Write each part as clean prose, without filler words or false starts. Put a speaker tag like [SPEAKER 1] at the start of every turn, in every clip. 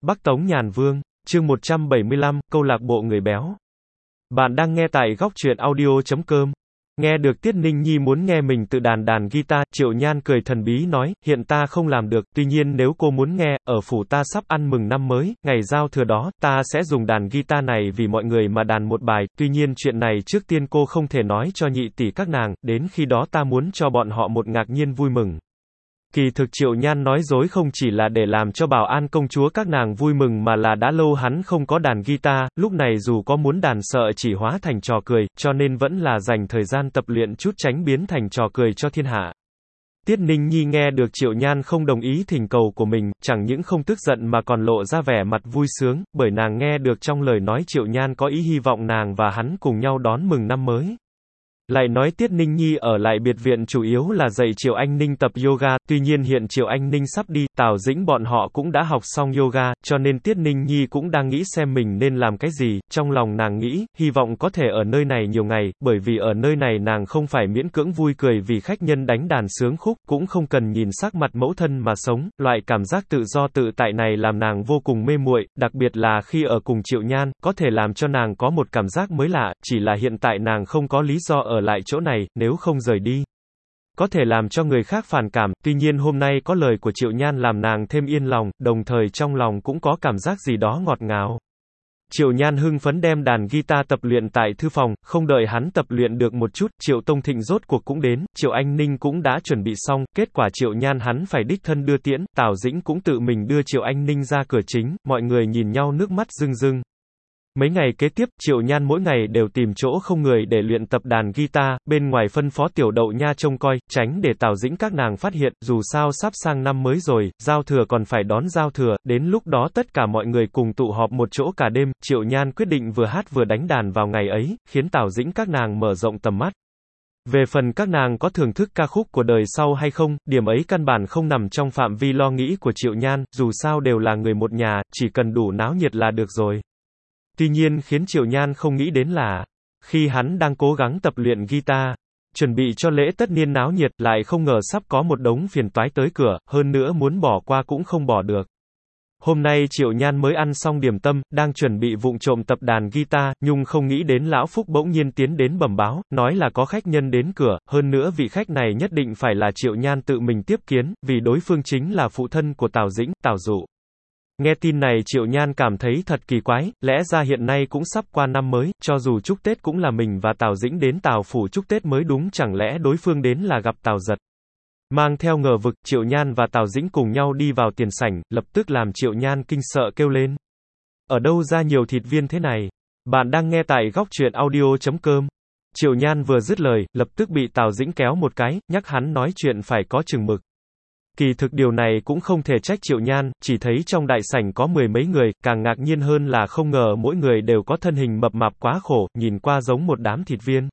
[SPEAKER 1] Bắc Tống Nhàn Vương, chương 175, câu lạc bộ người béo. Bạn đang nghe tại góc truyện audio.com. Nghe được Tiết Ninh Nhi muốn nghe mình tự đàn guitar, Triệu Nhan cười thần bí nói, hiện ta không làm được, tuy nhiên nếu cô muốn nghe, ở phủ ta sắp ăn mừng năm mới, ngày giao thừa đó, ta sẽ dùng đàn guitar này vì mọi người mà đàn một bài, tuy nhiên chuyện này trước tiên cô không thể nói cho nhị tỷ các nàng, đến khi đó ta muốn cho bọn họ một ngạc nhiên vui mừng. Kỳ thực Triệu Nhan nói dối không chỉ là để làm cho Bảo An công chúa các nàng vui mừng mà là đã lâu hắn không có đàn guitar, lúc này dù có muốn đàn sợ chỉ hóa thành trò cười, cho nên vẫn là dành thời gian tập luyện chút tránh biến thành trò cười cho thiên hạ. Tiết Ninh Nhi nghe được Triệu Nhan không đồng ý thỉnh cầu của mình, chẳng những không tức giận mà còn lộ ra vẻ mặt vui sướng, bởi nàng nghe được trong lời nói Triệu Nhan có ý hy vọng nàng và hắn cùng nhau đón mừng năm mới. Lại nói Tiết Ninh Nhi ở lại biệt viện chủ yếu là dạy Triệu Anh Ninh tập yoga, tuy nhiên hiện Triệu Anh Ninh sắp đi, Tào Dĩnh bọn họ cũng đã học xong yoga, cho nên Tiết Ninh Nhi cũng đang nghĩ xem mình nên làm cái gì, trong lòng nàng nghĩ, hy vọng có thể ở nơi này nhiều ngày, bởi vì ở nơi này nàng không phải miễn cưỡng vui cười vì khách nhân đánh đàn sướng khúc, cũng không cần nhìn sắc mặt mẫu thân mà sống, loại cảm giác tự do tự tại này làm nàng vô cùng mê muội, đặc biệt là khi ở cùng Triệu Nhan, có thể làm cho nàng có một cảm giác mới lạ, chỉ là hiện tại nàng không có lý do ở lại chỗ này, nếu không rời đi, có thể làm cho người khác phản cảm, tuy nhiên hôm nay có lời của Triệu Nhan làm nàng thêm yên lòng, đồng thời trong lòng cũng có cảm giác gì đó ngọt ngào. Triệu Nhan hưng phấn đem đàn guitar tập luyện tại thư phòng, không đợi hắn tập luyện được một chút, Triệu Tông Thịnh rốt cuộc cũng đến, Triệu Anh Ninh cũng đã chuẩn bị xong, kết quả Triệu Nhan hắn phải đích thân đưa tiễn, Tào Dĩnh cũng tự mình đưa Triệu Anh Ninh ra cửa chính, mọi người nhìn nhau nước mắt rưng rưng. Mấy ngày kế tiếp, Triệu Nhan mỗi ngày đều tìm chỗ không người để luyện tập đàn guitar, bên ngoài phân phó Tiểu Đậu Nha trông coi, tránh để Tào Dĩnh các nàng phát hiện, dù sao sắp sang năm mới rồi, giao thừa còn phải đón giao thừa, đến lúc đó tất cả mọi người cùng tụ họp một chỗ cả đêm, Triệu Nhan quyết định vừa hát vừa đánh đàn vào ngày ấy, khiến Tào Dĩnh các nàng mở rộng tầm mắt. Về phần các nàng có thưởng thức ca khúc của đời sau hay không, điểm ấy căn bản không nằm trong phạm vi lo nghĩ của Triệu Nhan, dù sao đều là người một nhà, chỉ cần đủ náo nhiệt là được rồi. Tuy nhiên khiến Triệu Nhan không nghĩ đến là, khi hắn đang cố gắng tập luyện guitar, chuẩn bị cho lễ tất niên náo nhiệt, lại không ngờ sắp có một đống phiền toái tới cửa, hơn nữa muốn bỏ qua cũng không bỏ được. Hôm nay Triệu Nhan mới ăn xong điểm tâm, đang chuẩn bị vụng trộm tập đàn guitar, nhưng không nghĩ đến Lão Phúc bỗng nhiên tiến đến bẩm báo, nói là có khách nhân đến cửa, hơn nữa vị khách này nhất định phải là Triệu Nhan tự mình tiếp kiến, vì đối phương chính là phụ thân của Tào Dĩnh, Tào Dụ. Nghe tin này Triệu Nhan cảm thấy thật kỳ quái, lẽ ra hiện nay cũng sắp qua năm mới, cho dù chúc Tết cũng là mình và Tào Dĩnh đến Tào phủ chúc Tết mới đúng, chẳng lẽ đối phương đến là gặp Tào Giật. Mang theo ngờ vực, Triệu Nhan và Tào Dĩnh cùng nhau đi vào tiền sảnh, lập tức làm Triệu Nhan kinh sợ kêu lên. Ở đâu ra nhiều thịt viên thế này? Bạn đang nghe tại góc truyện audio.com. Triệu Nhan vừa dứt lời, lập tức bị Tào Dĩnh kéo một cái, nhắc hắn nói chuyện phải có chừng mực. Kỳ thực điều này cũng không thể trách Triệu Nhan, chỉ thấy trong đại sảnh có mười mấy người, càng ngạc nhiên hơn là không ngờ mỗi người đều có thân hình mập mạp quá khổ, nhìn qua giống một đám thịt viên.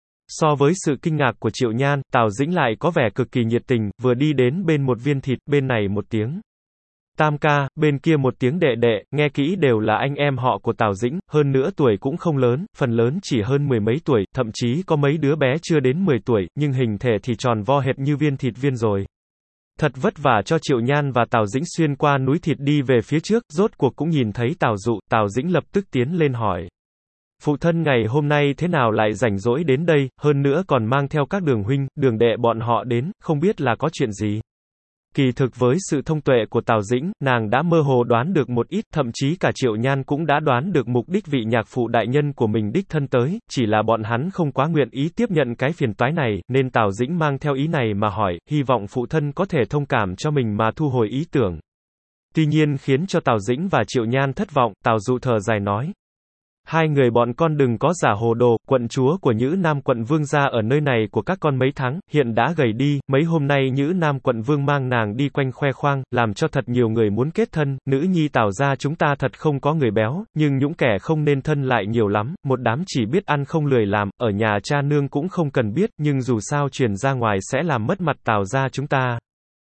[SPEAKER 1] So với sự kinh ngạc của Triệu Nhan, Tào Dĩnh lại có vẻ cực kỳ nhiệt tình, vừa đi đến bên một viên thịt, bên này một tiếng Tam ca, bên kia một tiếng đệ đệ, nghe kỹ đều là anh em họ của Tào Dĩnh, hơn nữa tuổi cũng không lớn, phần lớn chỉ hơn mười mấy tuổi, thậm chí có mấy đứa bé chưa đến 10 tuổi, nhưng hình thể thì tròn vo hệt như viên thịt viên rồi. Thật vất vả cho Triệu Nhan và Tào Dĩnh xuyên qua núi thịt đi về phía trước, rốt cuộc cũng nhìn thấy Tào Dụ, Tào Dĩnh lập tức tiến lên hỏi. Phụ thân ngày hôm nay thế nào lại rảnh rỗi đến đây, hơn nữa còn mang theo các đường huynh, đường đệ bọn họ đến, không biết là có chuyện gì. Kỳ thực với sự thông tuệ của Tào Dĩnh, nàng đã mơ hồ đoán được một ít, thậm chí cả Triệu Nhan cũng đã đoán được mục đích vị nhạc phụ đại nhân của mình đích thân tới, chỉ là bọn hắn không quá nguyện ý tiếp nhận cái phiền toái này, nên Tào Dĩnh mang theo ý này mà hỏi, hy vọng phụ thân có thể thông cảm cho mình mà thu hồi ý tưởng. Tuy nhiên khiến cho Tào Dĩnh và Triệu Nhan thất vọng, Tào Dụ thở dài nói. Hai người bọn con đừng có giả hồ đồ, quận chúa của Nhữ Nam quận vương gia ở nơi này của các con mấy tháng, hiện đã gầy đi, mấy hôm nay Nhữ Nam quận vương mang nàng đi quanh khoe khoang, làm cho thật nhiều người muốn kết thân, nữ nhi Tào gia chúng ta thật không có người béo, nhưng những kẻ không nên thân lại nhiều lắm, một đám chỉ biết ăn không lười làm, ở nhà cha nương cũng không cần biết, nhưng dù sao truyền ra ngoài sẽ làm mất mặt Tào gia chúng ta.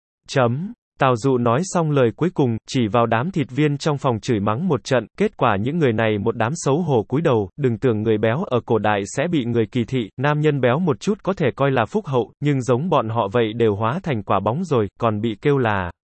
[SPEAKER 1] Tào Dụ nói xong lời cuối cùng, chỉ vào đám thịt viên trong phòng chửi mắng một trận, kết quả những người này một đám xấu hổ cúi đầu, đừng tưởng người béo ở cổ đại sẽ bị người kỳ thị, nam nhân béo một chút có thể coi là phúc hậu, nhưng giống bọn họ vậy đều hóa thành quả bóng rồi, còn bị kêu là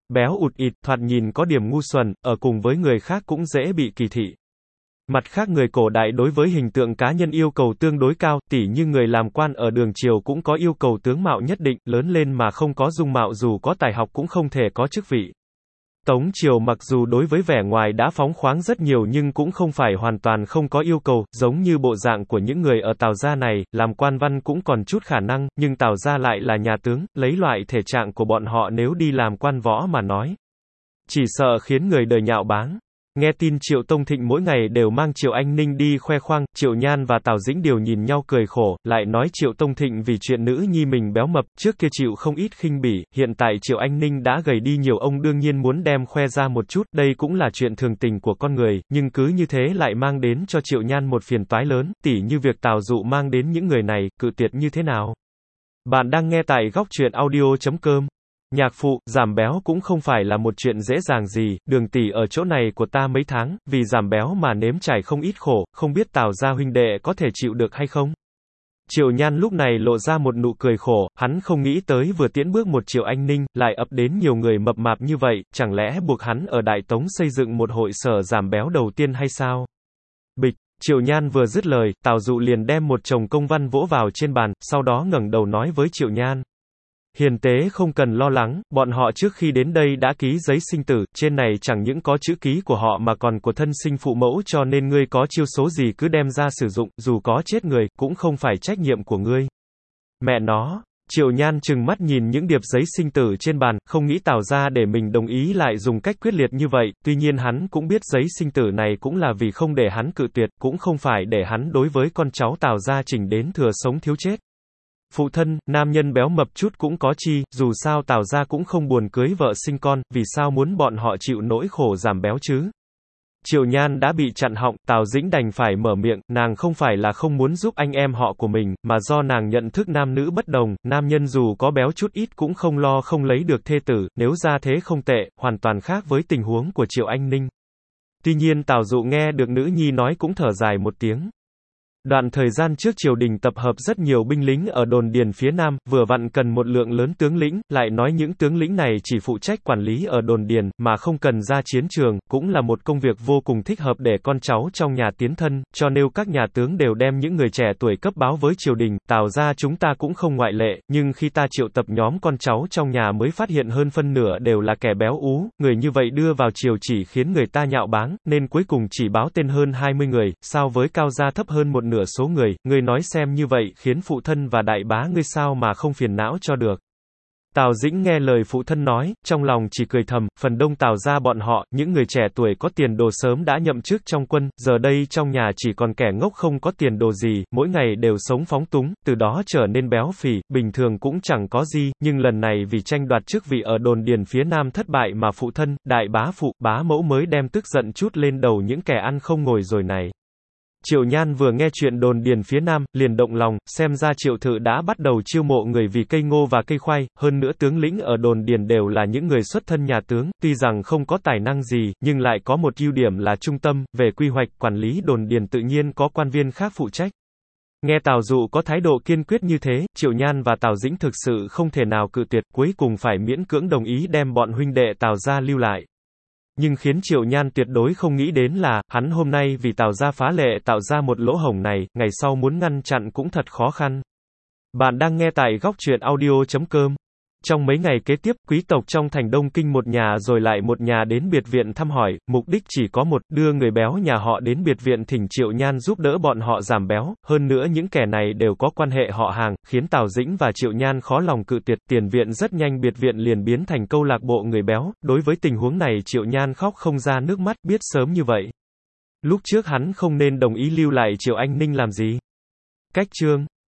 [SPEAKER 1] béo ụt ịt, thoạt nhìn có điểm ngu xuẩn, ở cùng với người khác cũng dễ bị kỳ thị. Mặt khác người cổ đại đối với hình tượng cá nhân yêu cầu tương đối cao, tỉ như người làm quan ở đường triều cũng có yêu cầu tướng mạo nhất định, lớn lên mà không có dung mạo dù có tài học cũng không thể có chức vị. Tống triều mặc dù đối với vẻ ngoài đã phóng khoáng rất nhiều nhưng cũng không phải hoàn toàn không có yêu cầu, giống như bộ dạng của những người ở Tào gia này, làm quan văn cũng còn chút khả năng, nhưng Tào gia lại là nhà tướng, lấy loại thể trạng của bọn họ nếu đi làm quan võ mà nói, chỉ sợ khiến người đời nhạo báng. Nghe tin Triệu Tông Thịnh mỗi ngày đều mang Triệu Anh Ninh đi khoe khoang, Triệu Nhan và Tào Dĩnh Điều nhìn nhau cười khổ, lại nói Triệu Tông Thịnh vì chuyện nữ nhi mình béo mập, trước kia chịu không ít khinh bỉ, hiện tại Triệu Anh Ninh đã gầy đi nhiều, ông đương nhiên muốn đem khoe ra một chút, đây cũng là chuyện thường tình của con người, nhưng cứ như thế lại mang đến cho Triệu Nhan một phiền toái lớn, tỉ như việc Tào Dụ mang đến những người này, cự tuyệt như thế nào. Bạn đang nghe tại góc truyện audio.com. Nhạc phụ, giảm béo cũng không phải là một chuyện dễ dàng gì, Đường tỷ ở chỗ này của ta mấy tháng, vì giảm béo mà nếm trải không ít khổ, không biết Tào gia huynh đệ có thể chịu được hay không? Triệu Nhan lúc này lộ ra một nụ cười khổ, hắn không nghĩ tới vừa tiến bước một Triệu Anh Ninh, lại ập đến nhiều người mập mạp như vậy, chẳng lẽ buộc hắn ở Đại Tống xây dựng một hội sở giảm béo đầu tiên hay sao? Bịch. Triệu Nhan vừa dứt lời, Tào Dụ liền đem một chồng công văn vỗ vào trên bàn, sau đó ngẩng đầu nói với Triệu Nhan. Hiền tế không cần lo lắng, bọn họ trước khi đến đây đã ký giấy sinh tử, trên này chẳng những có chữ ký của họ mà còn của thân sinh phụ mẫu cho nên ngươi có chiêu số gì cứ đem ra sử dụng, dù có chết người, cũng không phải trách nhiệm của ngươi. Mẹ nó, Triệu Nhan trừng mắt nhìn những điệp giấy sinh tử trên bàn, không nghĩ Tào gia để mình đồng ý lại dùng cách quyết liệt như vậy, tuy nhiên hắn cũng biết giấy sinh tử này cũng là vì không để hắn cự tuyệt, cũng không phải để hắn đối với con cháu Tào gia chỉnh đến thừa sống thiếu chết. Phụ thân, nam nhân béo mập chút cũng có chi, dù sao Tào gia cũng không buồn cưới vợ sinh con, vì sao muốn bọn họ chịu nỗi khổ giảm béo chứ? Triệu Nhan đã bị chặn họng, Tào Dĩnh đành phải mở miệng, nàng không phải là không muốn giúp anh em họ của mình, mà do nàng nhận thức nam nữ bất đồng, nam nhân dù có béo chút ít cũng không lo không lấy được thê tử, nếu ra thế không tệ, hoàn toàn khác với tình huống của Triệu Anh Ninh. Tuy nhiên Tào Dụ nghe được nữ nhi nói cũng thở dài một tiếng. Đoạn thời gian trước triều đình tập hợp rất nhiều binh lính ở đồn điền phía Nam, vừa vặn cần một lượng lớn tướng lĩnh, lại nói những tướng lĩnh này chỉ phụ trách quản lý ở đồn điền, mà không cần ra chiến trường, cũng là một công việc vô cùng thích hợp để con cháu trong nhà tiến thân, cho nên các nhà tướng đều đem những người trẻ tuổi cấp báo với triều đình, Tào gia chúng ta cũng không ngoại lệ, nhưng khi ta triệu tập nhóm con cháu trong nhà mới phát hiện hơn phân nửa đều là kẻ béo ú, người như vậy đưa vào triều chỉ khiến người ta nhạo báng, nên cuối cùng chỉ báo tên hơn 20 người, so với Cao gia thấp hơn một nửa số người, ngươi nói xem như vậy khiến phụ thân và đại bá ngươi sao mà không phiền não cho được. Tào Dĩnh nghe lời phụ thân nói, trong lòng chỉ cười thầm, phần đông Tào gia bọn họ, những người trẻ tuổi có tiền đồ sớm đã nhậm chức trong quân, giờ đây trong nhà chỉ còn kẻ ngốc không có tiền đồ gì, mỗi ngày đều sống phóng túng, từ đó trở nên béo phì, bình thường cũng chẳng có gì, nhưng lần này vì tranh đoạt chức vị ở đồn điền phía Nam thất bại mà phụ thân, đại bá phụ, bá mẫu mới đem tức giận chút lên đầu những kẻ ăn không ngồi rồi này. Triệu Nhan vừa nghe chuyện đồn điền phía Nam, liền động lòng, xem ra Triệu Thự đã bắt đầu chiêu mộ người vì cây ngô và cây khoai, hơn nữa tướng lĩnh ở đồn điền đều là những người xuất thân nhà tướng, tuy rằng không có tài năng gì, nhưng lại có một ưu điểm là trung tâm, về quy hoạch, quản lý đồn điền tự nhiên có quan viên khác phụ trách. Nghe Tào Dụ có thái độ kiên quyết như thế, Triệu Nhan và Tào Dĩnh thực sự không thể nào cự tuyệt, cuối cùng phải miễn cưỡng đồng ý đem bọn huynh đệ Tào gia lưu lại. Nhưng khiến Triệu Nhan tuyệt đối không nghĩ đến là, hắn hôm nay vì Tào gia phá lệ tạo ra một lỗ hổng này, ngày sau muốn ngăn chặn cũng thật khó khăn. Bạn đang nghe tại góc truyện audio.com. Trong mấy ngày kế tiếp, quý tộc trong thành Đông Kinh một nhà rồi lại một nhà đến biệt viện thăm hỏi, mục đích chỉ có một, đưa người béo nhà họ đến biệt viện thỉnh Triệu Nhan giúp đỡ bọn họ giảm béo, hơn nữa những kẻ này đều có quan hệ họ hàng, khiến Tào Dĩnh và Triệu Nhan khó lòng cự tuyệt, tiền viện rất nhanh biệt viện liền biến thành câu lạc bộ người béo, đối với tình huống này Triệu Nhan khóc không ra nước mắt, biết sớm như vậy. Lúc trước hắn không nên đồng ý lưu lại Triệu Anh Ninh làm gì. Cách chương